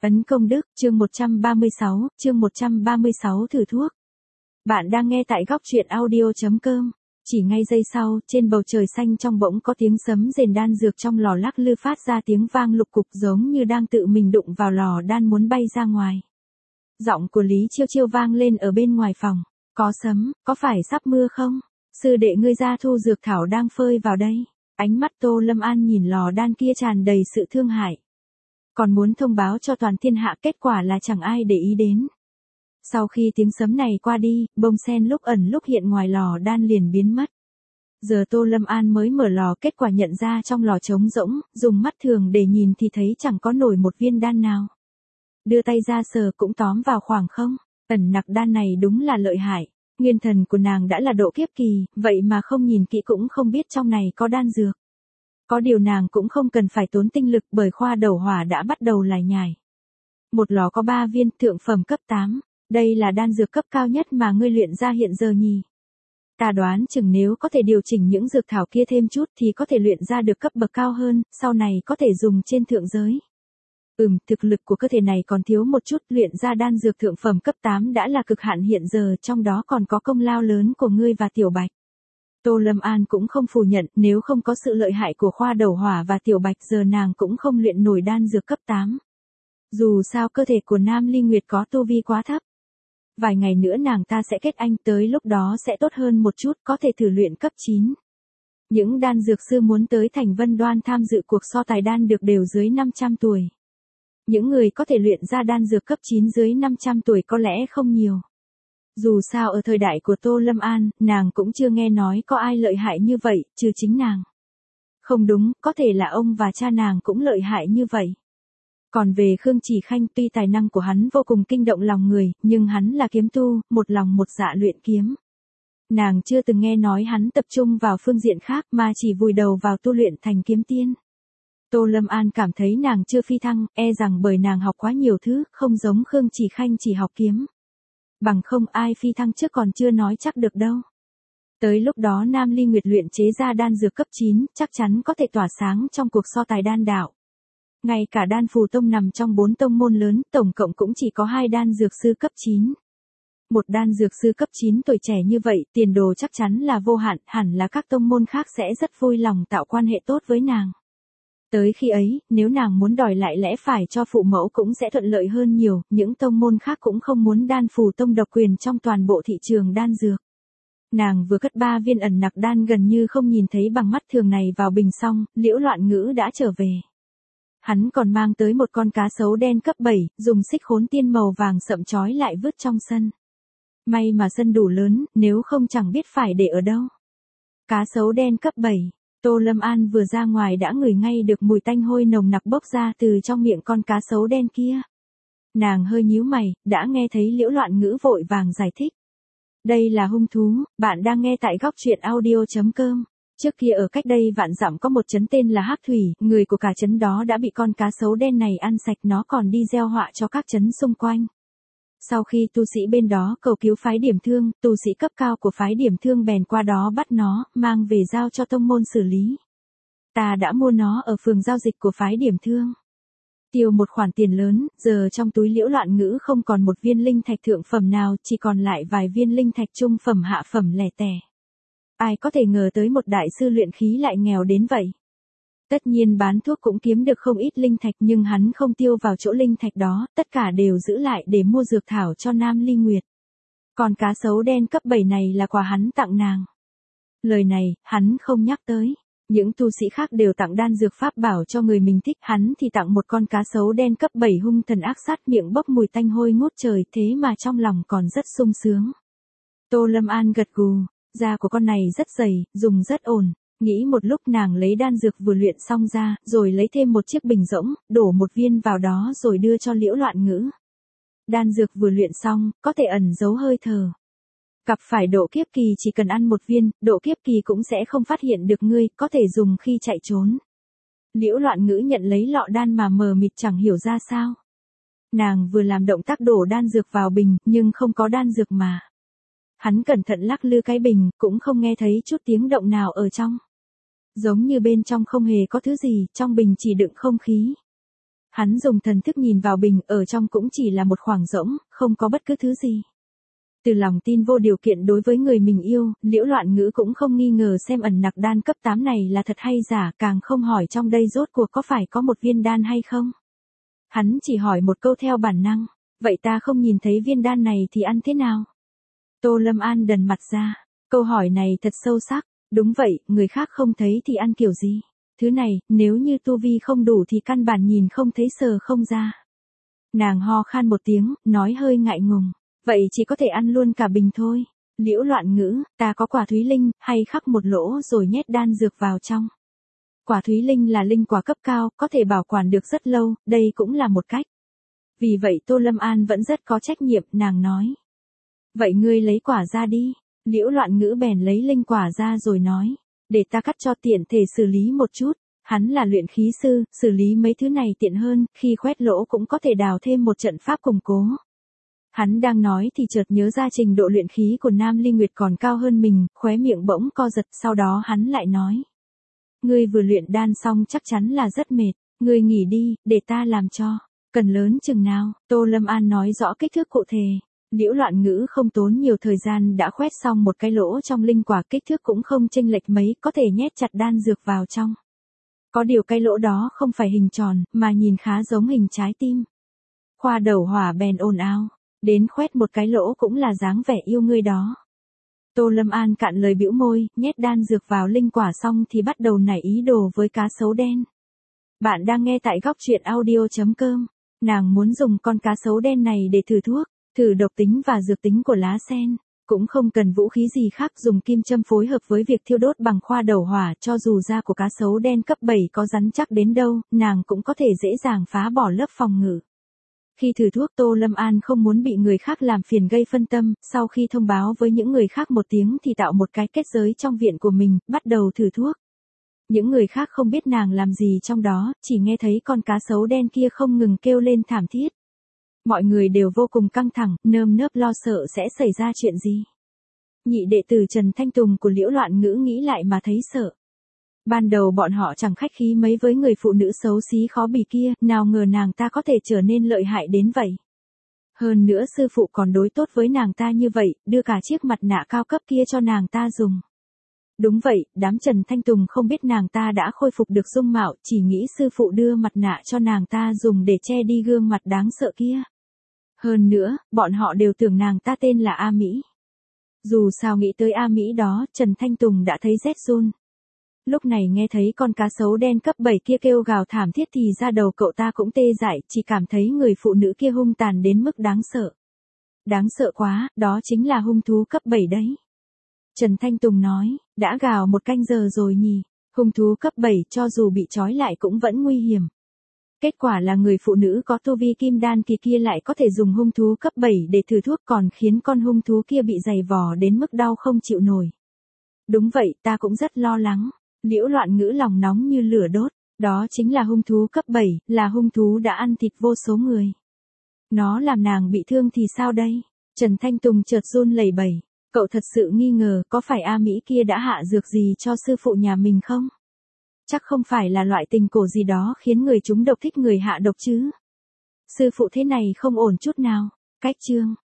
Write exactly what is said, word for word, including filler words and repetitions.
Ấn công đức, chương một trăm ba mươi sáu, chương một trăm ba mươi sáu thử thuốc. Bạn đang nghe tại góc truyện audio chấm com. Chỉ ngay giây sau, trên bầu trời xanh trong bỗng có tiếng sấm rền đan dược trong lò lắc lư phát ra tiếng vang lục cục giống như đang tự mình đụng vào lò đan muốn bay ra ngoài. Giọng của Lý Chiêu Chiêu vang lên ở bên ngoài phòng. Có sấm, có phải sắp mưa không? Sư đệ ngươi ra thu dược thảo đang phơi vào đây. Ánh mắt Tô Lâm An nhìn lò đan kia tràn đầy sự thương hại. Còn muốn thông báo cho toàn thiên hạ, kết quả là chẳng ai để ý đến. Sau khi tiếng sấm này qua đi, bông sen lúc ẩn lúc hiện ngoài lò đan liền biến mất. Giờ Tô Lâm An mới mở lò, kết quả nhận ra trong lò trống rỗng, dùng mắt thường để nhìn thì thấy chẳng có nổi một viên đan nào. Đưa tay ra sờ cũng tóm vào khoảng không. Ẩn nặc đan này đúng là lợi hại. Nguyên thần của nàng đã là độ kiếp kỳ, vậy mà không nhìn kỹ cũng không biết trong này có đan dược. Có điều nàng cũng không cần phải tốn tinh lực bởi khoa đầu hỏa đã bắt đầu lải nhải. Một lò có ba viên, thượng phẩm cấp tám. Đây là đan dược cấp cao nhất mà ngươi luyện ra hiện giờ nhỉ. Ta đoán chừng nếu có thể điều chỉnh những dược thảo kia thêm chút thì có thể luyện ra được cấp bậc cao hơn, sau này có thể dùng trên thượng giới. Ừm, thực lực của cơ thể này còn thiếu một chút, luyện ra đan dược thượng phẩm cấp tám đã là cực hạn hiện giờ, trong đó còn có công lao lớn của ngươi và Tiểu Bạch. Tô Lâm An cũng không phủ nhận, nếu không có sự lợi hại của khoa đầu hỏa và Tiểu Bạch giờ nàng cũng không luyện nổi đan dược cấp tám. Dù sao cơ thể của Nam Ly Nguyệt có tu vi quá thấp. Vài ngày nữa nàng ta sẽ kết anh, tới lúc đó sẽ tốt hơn một chút, có thể thử luyện cấp chín. Những đan dược sư muốn tới Thành Vân Đoan tham dự cuộc so tài đan được đều dưới năm trăm tuổi. Những người có thể luyện ra đan dược cấp chín dưới năm trăm tuổi có lẽ không nhiều. Dù sao ở thời đại của Tô Lâm An, nàng cũng chưa nghe nói có ai lợi hại như vậy, trừ chính nàng. Không đúng, có thể là ông và cha nàng cũng lợi hại như vậy. Còn về Khương Chỉ Khanh, tuy tài năng của hắn vô cùng kinh động lòng người, nhưng hắn là kiếm tu, một lòng một dạ luyện kiếm. Nàng chưa từng nghe nói hắn tập trung vào phương diện khác mà chỉ vùi đầu vào tu luyện thành kiếm tiên. Tô Lâm An cảm thấy nàng chưa phi thăng, e rằng bởi nàng học quá nhiều thứ, không giống Khương Chỉ Khanh chỉ học kiếm. Bằng không ai phi thăng trước còn chưa nói chắc được đâu. Tới lúc đó Nam Ly Nguyệt luyện chế ra đan dược cấp chín, chắc chắn có thể tỏa sáng trong cuộc so tài đan đạo. Ngay cả Đan Phù Tông nằm trong bốn tông môn lớn, tổng cộng cũng chỉ có hai đan dược sư cấp chín. Một đan dược sư cấp chín tuổi trẻ như vậy, tiền đồ chắc chắn là vô hạn, hẳn là các tông môn khác sẽ rất vui lòng tạo quan hệ tốt với nàng. Tới khi ấy, nếu nàng muốn đòi lại lẽ phải cho phụ mẫu cũng sẽ thuận lợi hơn nhiều, những tông môn khác cũng không muốn Đan Phù Tông độc quyền trong toàn bộ thị trường đan dược. Nàng vừa cất ba viên ẩn nặc đan gần như không nhìn thấy bằng mắt thường này vào bình xong, Liễu Loạn Ngữ đã trở về. Hắn còn mang tới một con cá sấu đen cấp bảy, dùng xích khốn tiên màu vàng sậm trói lại vứt trong sân. May mà sân đủ lớn, nếu không chẳng biết phải để ở đâu. Cá sấu đen cấp bảy. Tô Lâm An vừa ra ngoài đã ngửi ngay được mùi tanh hôi nồng nặc bốc ra từ trong miệng con cá sấu đen kia. Nàng hơi nhíu mày, đã nghe thấy Liễu Loạn Ngữ vội vàng giải thích. Đây là hung thú, bạn đang nghe tại góc truyện audio chấm com. Trước kia ở cách đây vạn dặm có một trấn tên là Hắc Thủy, người của cả trấn đó đã bị con cá sấu đen này ăn sạch, nó còn đi gieo họa cho các trấn xung quanh. Sau khi tu sĩ bên đó cầu cứu phái Điểm Thương, tu sĩ cấp cao của phái Điểm Thương bèn qua đó bắt nó, mang về giao cho tông môn xử lý. Ta đã mua nó ở phường giao dịch của phái Điểm Thương. Tiêu một khoản tiền lớn, giờ trong túi Liễu Loạn Ngữ không còn một viên linh thạch thượng phẩm nào, chỉ còn lại vài viên linh thạch trung phẩm hạ phẩm lẻ tẻ. Ai có thể ngờ tới một đại sư luyện khí lại nghèo đến vậy. Tất nhiên bán thuốc cũng kiếm được không ít linh thạch, nhưng hắn không tiêu vào chỗ linh thạch đó, tất cả đều giữ lại để mua dược thảo cho Nam Ly Nguyệt. Còn cá sấu đen cấp bảy này là quà hắn tặng nàng. Lời này, hắn không nhắc tới. Những tu sĩ khác đều tặng đan dược pháp bảo cho người mình thích, hắn thì tặng một con cá sấu đen cấp bảy hung thần ác sát, miệng bốc mùi tanh hôi ngút trời, thế mà trong lòng còn rất sung sướng. Tô Lâm An gật gù. Da của con này rất dày, dùng rất ổn. Nghĩ một lúc nàng lấy đan dược vừa luyện xong ra, rồi lấy thêm một chiếc bình rỗng, đổ một viên vào đó rồi đưa cho Liễu Loạn Ngữ. Đan dược vừa luyện xong, có thể ẩn giấu hơi thở. Gặp phải độ kiếp kỳ chỉ cần ăn một viên, độ kiếp kỳ cũng sẽ không phát hiện được ngươi, có thể dùng khi chạy trốn. Liễu Loạn Ngữ nhận lấy lọ đan mà mờ mịt chẳng hiểu ra sao. Nàng vừa làm động tác đổ đan dược vào bình, nhưng không có đan dược mà. Hắn cẩn thận lắc lư cái bình, cũng không nghe thấy chút tiếng động nào ở trong. Giống như bên trong không hề có thứ gì, trong bình chỉ đựng không khí. Hắn dùng thần thức nhìn vào bình, ở trong cũng chỉ là một khoảng rỗng, không có bất cứ thứ gì. Từ lòng tin vô điều kiện đối với người mình yêu, Liễu Loạn Ngữ cũng không nghi ngờ xem ẩn nặc đan cấp tám này là thật hay giả, càng không hỏi trong đây rốt cuộc có phải có một viên đan hay không. Hắn chỉ hỏi một câu theo bản năng, vậy ta không nhìn thấy viên đan này thì ăn thế nào? Tô Lâm An đần mặt ra, câu hỏi này thật sâu sắc, đúng vậy, người khác không thấy thì ăn kiểu gì? Thứ này, nếu như tu vi không đủ thì căn bản nhìn không thấy sờ không ra. Nàng ho khan một tiếng, nói hơi ngại ngùng, vậy chỉ có thể ăn luôn cả bình thôi. Liễu Loạn Ngữ, ta có quả thúy linh, hay khắc một lỗ rồi nhét đan dược vào trong. Quả thúy linh là linh quả cấp cao, có thể bảo quản được rất lâu, đây cũng là một cách. Vì vậy Tô Lâm An vẫn rất có trách nhiệm, nàng nói. Vậy ngươi lấy quả ra đi. Liễu Loạn Ngữ bèn lấy linh quả ra rồi nói, để ta cắt cho tiện thể xử lý một chút. Hắn là luyện khí sư, xử lý mấy thứ này tiện hơn, khi khoét lỗ cũng có thể đào thêm một trận pháp củng cố. Hắn đang nói thì chợt nhớ ra trình độ luyện khí của Nam Ly Nguyệt còn cao hơn mình, khóe miệng bỗng co giật, sau đó hắn lại nói. Ngươi vừa luyện đan xong chắc chắn là rất mệt, ngươi nghỉ đi, để ta làm cho. Cần lớn chừng nào? Tô Lâm An nói rõ kích thước cụ thể. Liễu Loạn Ngữ không tốn nhiều thời gian đã khoét xong một cái lỗ trong linh quả, kích thước cũng không chênh lệch mấy, có thể nhét chặt đan dược vào trong. Có điều cái lỗ đó không phải hình tròn, mà nhìn khá giống hình trái tim. Khoa Đầu Hỏa bèn ồn ào, đến khoét một cái lỗ cũng là dáng vẻ yêu ngươi đó. Tô Lâm An cạn lời bĩu môi, nhét đan dược vào linh quả xong thì bắt đầu nảy ý đồ với cá sấu đen. Bạn đang nghe tại góc truyện audio chấm com. Nàng muốn dùng con cá sấu đen này để thử thuốc, thử độc tính và dược tính của lá sen. Cũng không cần vũ khí gì khác, dùng kim châm phối hợp với việc thiêu đốt bằng khoa đầu hỏa, cho dù da của cá sấu đen cấp bảy có rắn chắc đến đâu, nàng cũng có thể dễ dàng phá bỏ lớp phòng ngự. Khi thử thuốc, Tô Lâm An không muốn bị người khác làm phiền gây phân tâm, sau khi thông báo với những người khác một tiếng thì tạo một cái kết giới trong viện của mình, bắt đầu thử thuốc. Những người khác không biết nàng làm gì trong đó, chỉ nghe thấy con cá sấu đen kia không ngừng kêu lên thảm thiết. Mọi người đều vô cùng căng thẳng, nơm nớp lo sợ sẽ xảy ra chuyện gì. Nhị đệ tử Trần Thanh Tùng của Liễu Loạn Ngữ nghĩ lại mà thấy sợ. Ban đầu bọn họ chẳng khách khí mấy với người phụ nữ xấu xí khó bì kia, nào ngờ nàng ta có thể trở nên lợi hại đến vậy. Hơn nữa sư phụ còn đối tốt với nàng ta như vậy, đưa cả chiếc mặt nạ cao cấp kia cho nàng ta dùng. Đúng vậy, đám Trần Thanh Tùng không biết nàng ta đã khôi phục được dung mạo, chỉ nghĩ sư phụ đưa mặt nạ cho nàng ta dùng để che đi gương mặt đáng sợ kia. Hơn nữa, bọn họ đều tưởng nàng ta tên là A Mỹ. Dù sao nghĩ tới A Mỹ đó, Trần Thanh Tùng đã thấy rét run. Lúc này nghe thấy con cá sấu đen cấp bảy kia kêu gào thảm thiết thì da đầu cậu ta cũng tê dại, chỉ cảm thấy người phụ nữ kia hung tàn đến mức đáng sợ. Đáng sợ quá, đó chính là hung thú cấp bảy đấy. Trần Thanh Tùng nói, đã gào một canh giờ rồi nhỉ, hung thú cấp bảy cho dù bị trói lại cũng vẫn nguy hiểm. Kết quả là người phụ nữ có tu vi kim đan kỳ kia lại có thể dùng hung thú cấp bảy để thử thuốc, còn khiến con hung thú kia bị dày vò đến mức đau không chịu nổi. Đúng vậy, ta cũng rất lo lắng. Liễu Loạn Ngữ lòng nóng như lửa đốt, đó chính là hung thú cấp bảy, là hung thú đã ăn thịt vô số người. Nó làm nàng bị thương thì sao đây? Trần Thanh Tùng chợt run lẩy bẩy, cậu thật sự nghi ngờ có phải A Mỹ kia đã hạ dược gì cho sư phụ nhà mình không? Chắc không phải là loại tình cổ gì đó khiến người chúng độc thích người hạ độc chứ. Sư phụ thế này không ổn chút nào. Cách chương